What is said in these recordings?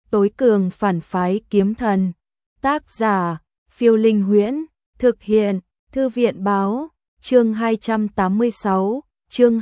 tối cường phản phái kiếm thần. Tác giả, Phiêu Linh Huyễn, thực hiện, Thư viện báo, chương 286, chương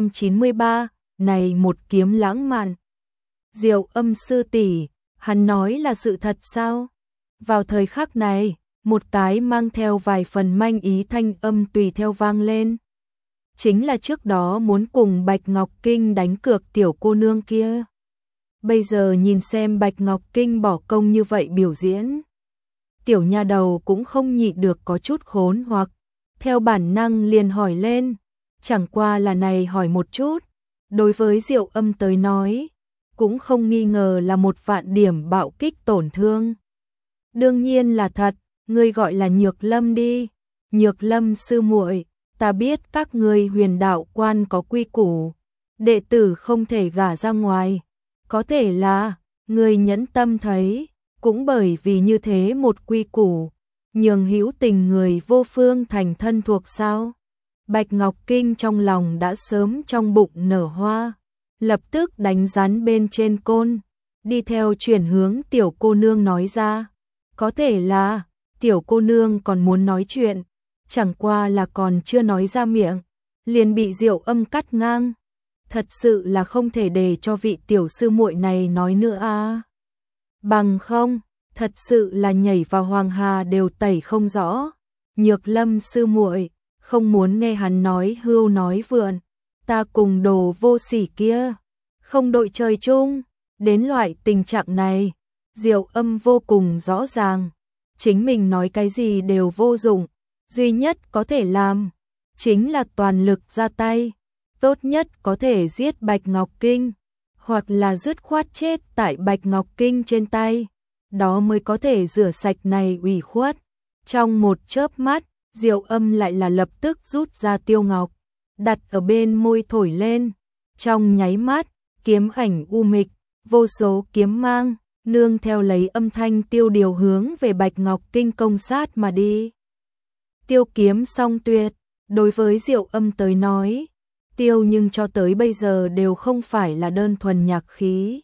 293, này một kiếm lãng mạn. Diệu Âm sư tỷ, hắn nói là sự thật sao? Vào thời khắc này, một cái mang theo vài phần manh ý thanh âm tùy theo vang lên. Chính là trước đó muốn cùng Bạch Ngọc Kinh đánh cược tiểu cô nương kia. Bây giờ nhìn xem Bạch Ngọc Kinh bỏ công như vậy biểu diễn. Tiểu nha đầu cũng không nhịn được có chút khốn hoặc, theo bản năng liền hỏi lên, chẳng qua là này hỏi một chút, đối với Diệu Âm tới nói, cũng không nghi ngờ là một vạn điểm bạo kích tổn thương. Đương nhiên là thật, ngươi gọi là Nhược Lâm đi. Nhược Lâm sư muội, ta biết các ngươi Huyền Đạo Quan có quy củ, đệ tử không thể gả ra ngoài. Có thể là, ngươi nhẫn tâm thấy, cũng bởi vì như thế một quy củ, nhường hữu tình người vô phương thành thân thuộc sao? Bạch Ngọc Kinh trong lòng đã sớm trong bụng nở hoa, lập tức đánh rắn bên trên côn, đi theo chuyển hướng tiểu cô nương nói ra. Có thể là, tiểu cô nương còn muốn nói chuyện, chẳng qua là còn chưa nói ra miệng, liền bị Diệu Âm cắt ngang. Thật sự là không thể để cho vị tiểu sư muội này nói nữa à. Bằng không, thật sự là nhảy vào hoàng hà đều tẩy không rõ. Nhược Lâm sư muội, không muốn nghe hắn nói hưu nói vượn, ta cùng đồ vô sỉ kia, không đội trời chung. Đến loại tình trạng này, Diệu Âm vô cùng rõ ràng, chính mình nói cái gì đều vô dụng, duy nhất có thể làm chính là toàn lực ra tay, tốt nhất có thể giết Bạch Ngọc Kinh, hoặc là dứt khoát chết tại Bạch Ngọc Kinh trên tay, đó mới có thể rửa sạch này ủy khuất. Trong một chớp mắt, Diệu Âm lại là lập tức rút ra tiêu ngọc, đặt ở bên môi thổi lên, trong nháy mắt, kiếm ảnh u mịch, vô số kiếm mang, nương theo lấy âm thanh tiêu điều hướng về Bạch Ngọc Kinh công sát mà đi. Tiêu kiếm song tuyệt, đối với Diệu Âm tới nói, tiêu nhưng cho tới bây giờ đều không phải là đơn thuần nhạc khí,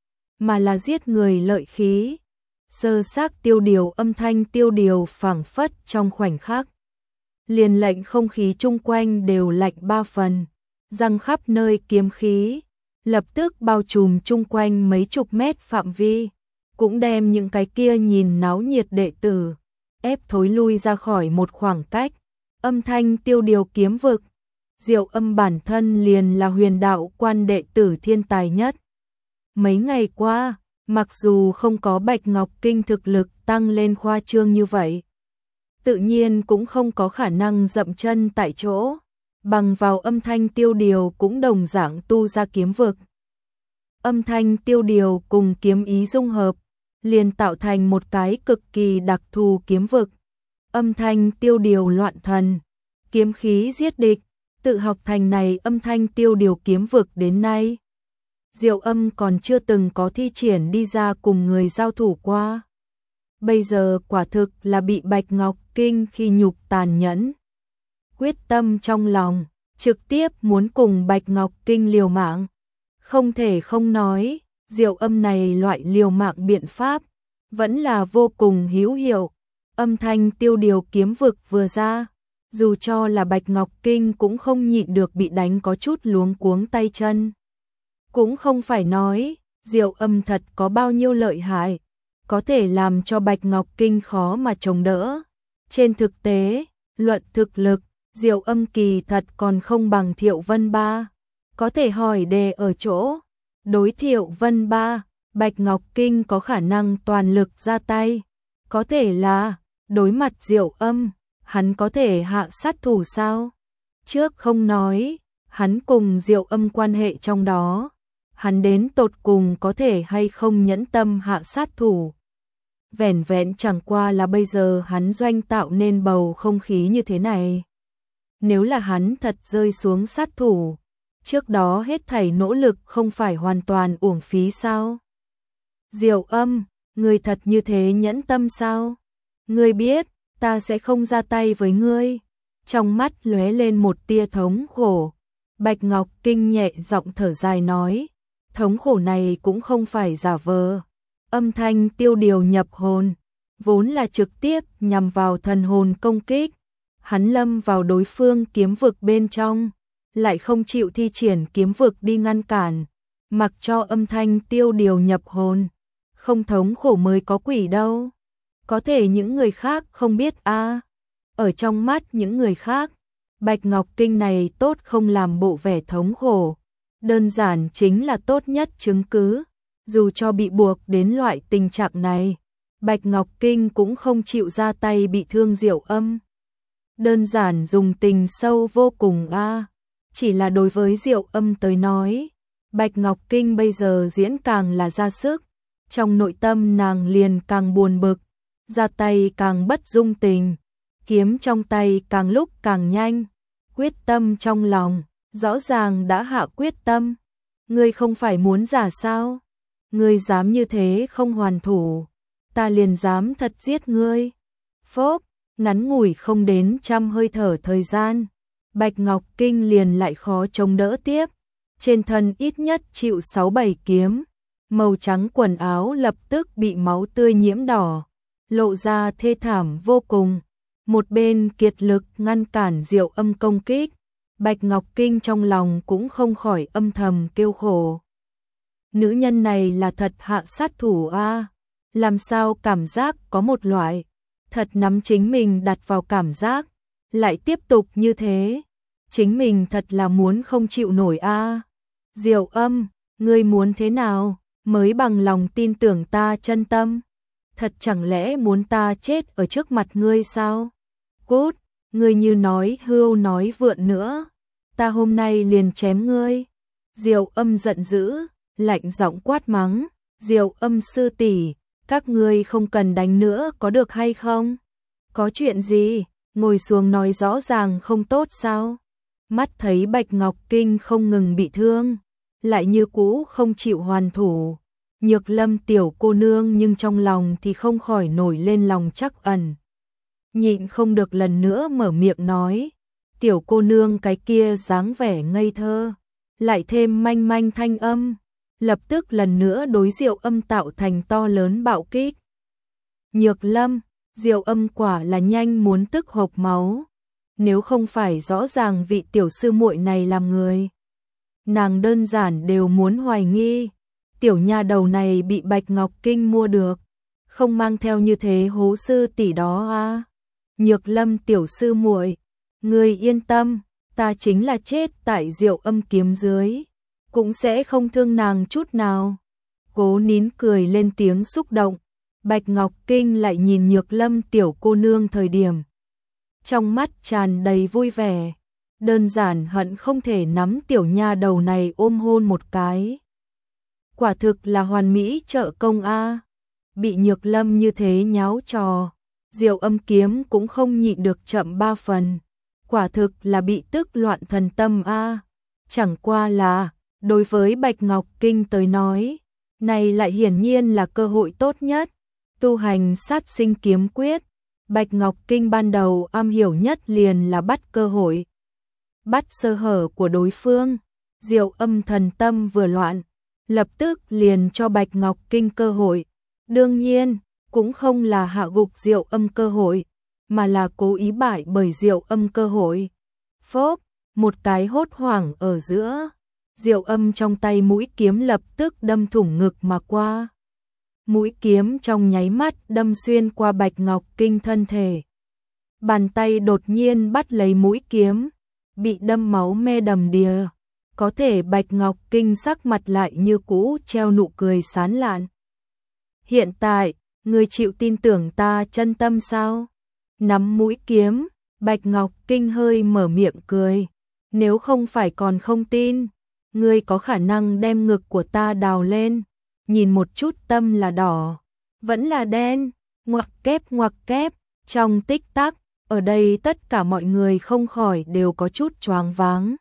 mà là giết người lợi khí. Sơ xác tiêu điều âm thanh tiêu điều phảng phất trong khoảnh khắc, liền lệnh không khí chung quanh đều lạnh ba phần, răng khắp nơi kiếm khí, lập tức bao trùm chung quanh mấy chục mét phạm vi, cũng đem những cái kia nhìn náo nhiệt đệ tử ép thối lui ra khỏi một khoảng cách. Âm thanh tiêu điều kiếm vực, Diệu Âm bản thân liền là Huyền Đạo Quan đệ tử thiên tài nhất. Mấy ngày qua, mặc dù không có Bạch Ngọc Kinh thực lực tăng lên khoa trương như vậy, tự nhiên cũng không có khả năng dậm chân tại chỗ, bằng vào âm thanh tiêu điều cũng đồng dạng tu ra kiếm vực. Âm thanh tiêu điều cùng kiếm ý dung hợp, liền tạo thành một cái cực kỳ đặc thù kiếm vực. Âm thanh tiêu điều loạn thần, kiếm khí giết địch, tự học thành này âm thanh tiêu điều kiếm vực đến nay. Diệu Âm còn chưa từng có thi triển đi ra cùng người giao thủ qua. Bây giờ quả thực là bị Bạch Ngọc Kinh khi nhục tàn nhẫn. Quyết tâm trong lòng, trực tiếp muốn cùng Bạch Ngọc Kinh liều mạng. Không thể không nói, Diệu Âm này loại liều mạng biện pháp, vẫn là vô cùng hữu hiệu. Âm thanh tiêu điều kiếm vực vừa ra, dù cho là Bạch Ngọc Kinh cũng không nhịn được bị đánh có chút luống cuống tay chân. Cũng không phải nói, Diệu Âm thật có bao nhiêu lợi hại, có thể làm cho Bạch Ngọc Kinh khó mà chống đỡ. Trên thực tế, luận thực lực, Diệu Âm kỳ thật còn không bằng Thiệu Vân Ba. Có thể hỏi đề ở chỗ, đối Thiệu Vân Ba, Bạch Ngọc Kinh có khả năng toàn lực ra tay. Có thể là, đối mặt Diệu Âm, hắn có thể hạ sát thủ sao? Trước không nói, hắn cùng Diệu Âm quan hệ trong đó, hắn đến tột cùng có thể hay không nhẫn tâm hạ sát thủ. Vẻn vẹn chẳng qua là bây giờ hắn doanh tạo nên bầu không khí như thế này. Nếu là hắn thật rơi xuống sát thủ, trước đó hết thảy nỗ lực không phải hoàn toàn uổng phí sao? Diệu Âm, ngươi thật như thế nhẫn tâm sao? Ngươi biết, ta sẽ không ra tay với ngươi. Trong mắt lóe lên một tia thống khổ. Bạch Ngọc Kinh nhẹ giọng thở dài nói, thống khổ này cũng không phải giả vờ. Âm thanh tiêu điều nhập hồn, vốn là trực tiếp nhằm vào thần hồn công kích. Hắn lâm vào đối phương kiếm vực bên trong, lại không chịu thi triển kiếm vực đi ngăn cản, mặc cho âm thanh tiêu điều nhập hồn. Không thống khổ mới có quỷ đâu. Có thể những người khác không biết a. Ở trong mắt những người khác, Bạch Ngọc Kinh này tốt không làm bộ vẻ thống khổ. Đơn giản chính là tốt nhất chứng cứ. Dù cho bị buộc đến loại tình trạng này, Bạch Ngọc Kinh cũng không chịu ra tay bị thương Diệu Âm. Đơn giản dùng tình sâu vô cùng a. Chỉ là đối với Diệu Âm tới nói, Bạch Ngọc Kinh bây giờ diễn càng là ra sức. Trong nội tâm nàng liền càng buồn bực, ra tay càng bất dung tình, kiếm trong tay càng lúc càng nhanh, quyết tâm trong lòng, rõ ràng đã hạ quyết tâm. Ngươi không phải muốn giả sao? Ngươi dám như thế không hoàn thủ, ta liền dám thật giết ngươi. Phốp, ngắn ngủi không đến 100 hơi thở thời gian, Bạch Ngọc Kinh liền lại khó chống đỡ tiếp, trên thân ít nhất chịu 6-7 kiếm. Màu trắng quần áo lập tức bị máu tươi nhiễm đỏ, lộ ra thê thảm vô cùng. Một bên kiệt lực ngăn cản Diệu Âm công kích, Bạch Ngọc Kinh trong lòng cũng không khỏi âm thầm kêu khổ. Nữ nhân này là thật hạ sát thủ a, làm sao cảm giác có một loại thật nắm chính mình đặt vào cảm giác, lại tiếp tục như thế, chính mình thật là muốn không chịu nổi a. Diệu Âm, ngươi muốn thế nào mới bằng lòng tin tưởng ta chân tâm? Thật chẳng lẽ muốn ta chết ở trước mặt ngươi sao? Cút, ngươi như nói hưu nói vượn nữa, ta hôm nay liền chém ngươi. Diệu Âm giận dữ, lạnh giọng quát mắng, Diệu Âm sư tỷ, các ngươi không cần đánh nữa có được hay không? Có chuyện gì, ngồi xuống nói rõ ràng không tốt sao? Mắt thấy Bạch Ngọc Kinh không ngừng bị thương, lại như cũ không chịu hoàn thủ. Nhược Lâm tiểu cô nương nhưng trong lòng thì không khỏi nổi lên lòng trắc ẩn. Nhịn không được lần nữa mở miệng nói, tiểu cô nương cái kia dáng vẻ ngây thơ, lại thêm manh manh thanh âm, lập tức lần nữa đối Diệu Âm tạo thành to lớn bạo kích. Nhược Lâm, Diệu Âm quả là nhanh muốn tức hộc máu, nếu không phải rõ ràng vị tiểu sư muội này làm người, nàng đơn giản đều muốn hoài nghi, tiểu nha đầu này bị Bạch Ngọc Kinh mua được, không mang theo như thế hố sư tỷ đó a. Nhược Lâm tiểu sư muội, ngươi yên tâm, ta chính là chết tại Diệu Âm kiếm dưới, cũng sẽ không thương nàng chút nào. Cố nín cười lên tiếng xúc động, Bạch Ngọc Kinh lại nhìn Nhược Lâm tiểu cô nương thời điểm, trong mắt tràn đầy vui vẻ, đơn giản hận không thể nắm tiểu nha đầu này ôm hôn một cái. Quả thực là hoàn mỹ trợ công a. Bị Nhược Lâm như thế nháo trò, Diệu Âm kiếm cũng không nhịn được chậm 3 phần. Quả thực là bị tức loạn thần tâm a. Chẳng qua là, đối với Bạch Ngọc Kinh tới nói, này lại hiển nhiên là cơ hội tốt nhất. Tu hành sát sinh kiếm quyết, Bạch Ngọc Kinh ban đầu am hiểu nhất liền là bắt cơ hội, bắt sơ hở của đối phương. Diệu Âm thần tâm vừa loạn, lập tức liền cho Bạch Ngọc Kinh cơ hội. Đương nhiên, cũng không là hạ gục Diệu Âm cơ hội, mà là cố ý bại bởi Diệu Âm cơ hội. Phốp, một cái hốt hoảng ở giữa, Diệu Âm trong tay mũi kiếm lập tức đâm thủng ngực mà qua. Mũi kiếm trong nháy mắt đâm xuyên qua Bạch Ngọc Kinh thân thể. Bàn tay đột nhiên bắt lấy mũi kiếm, bị đâm máu me đầm đìa. Có thể Bạch Ngọc Kinh sắc mặt lại như cũ treo nụ cười sán lạn. Hiện tại, ngươi chịu tin tưởng ta chân tâm sao? Nắm mũi kiếm, Bạch Ngọc Kinh hơi mở miệng cười. Nếu không phải còn không tin, ngươi có khả năng đem ngực của ta đào lên, nhìn một chút tâm là đỏ, vẫn là đen, ngoặc kép, trong tích tắc, ở đây tất cả mọi người không khỏi đều có chút choáng váng.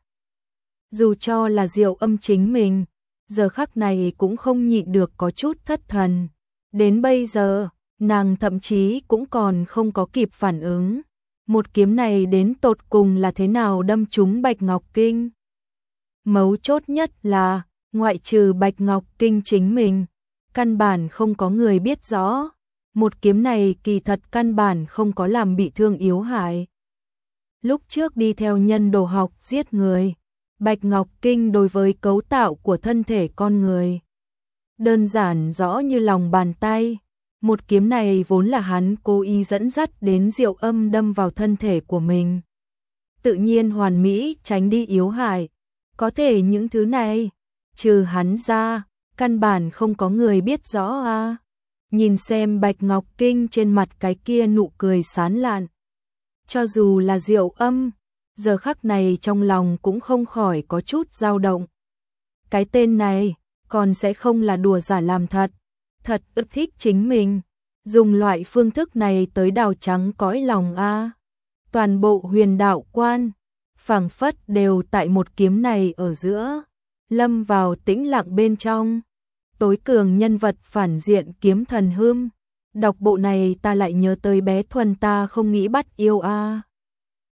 Dù cho là Diệu Âm chính mình, giờ khắc này cũng không nhịn được có chút thất thần. Đến bây giờ, nàng thậm chí cũng còn không có kịp phản ứng. Một kiếm này đến tột cùng là thế nào đâm trúng Bạch Ngọc Kinh. Mấu chốt nhất là, ngoại trừ Bạch Ngọc Kinh chính mình, căn bản không có người biết rõ. Một kiếm này kỳ thật căn bản không có làm bị thương Yếu Hải. Lúc trước đi theo nhân đồ học giết người, Bạch Ngọc Kinh đối với cấu tạo của thân thể con người đơn giản rõ như lòng bàn tay. Một kiếm này vốn là hắn cố ý dẫn dắt đến Diệu Âm đâm vào thân thể của mình. Tự nhiên hoàn mỹ tránh đi Yếu Hải. Có thể những thứ này, trừ hắn ra, căn bản không có người biết rõ à. Nhìn xem Bạch Ngọc Kinh trên mặt cái kia nụ cười sán lạn. Cho dù là Diệu Âm, giờ khắc này trong lòng cũng không khỏi có chút dao động. Cái tên này, còn sẽ không là đùa giả làm thật. Thật ức thích chính mình. Dùng loại phương thức này tới đào trắng cõi lòng a. Toàn bộ Huyền Đạo Quan, phảng phất đều tại một kiếm này ở giữa, lâm vào tĩnh lặng bên trong. Tối cường nhân vật phản diện Kiếm Thần Hương. Đọc bộ này ta lại nhớ tới bé Thuần ta không nghĩ bắt yêu a.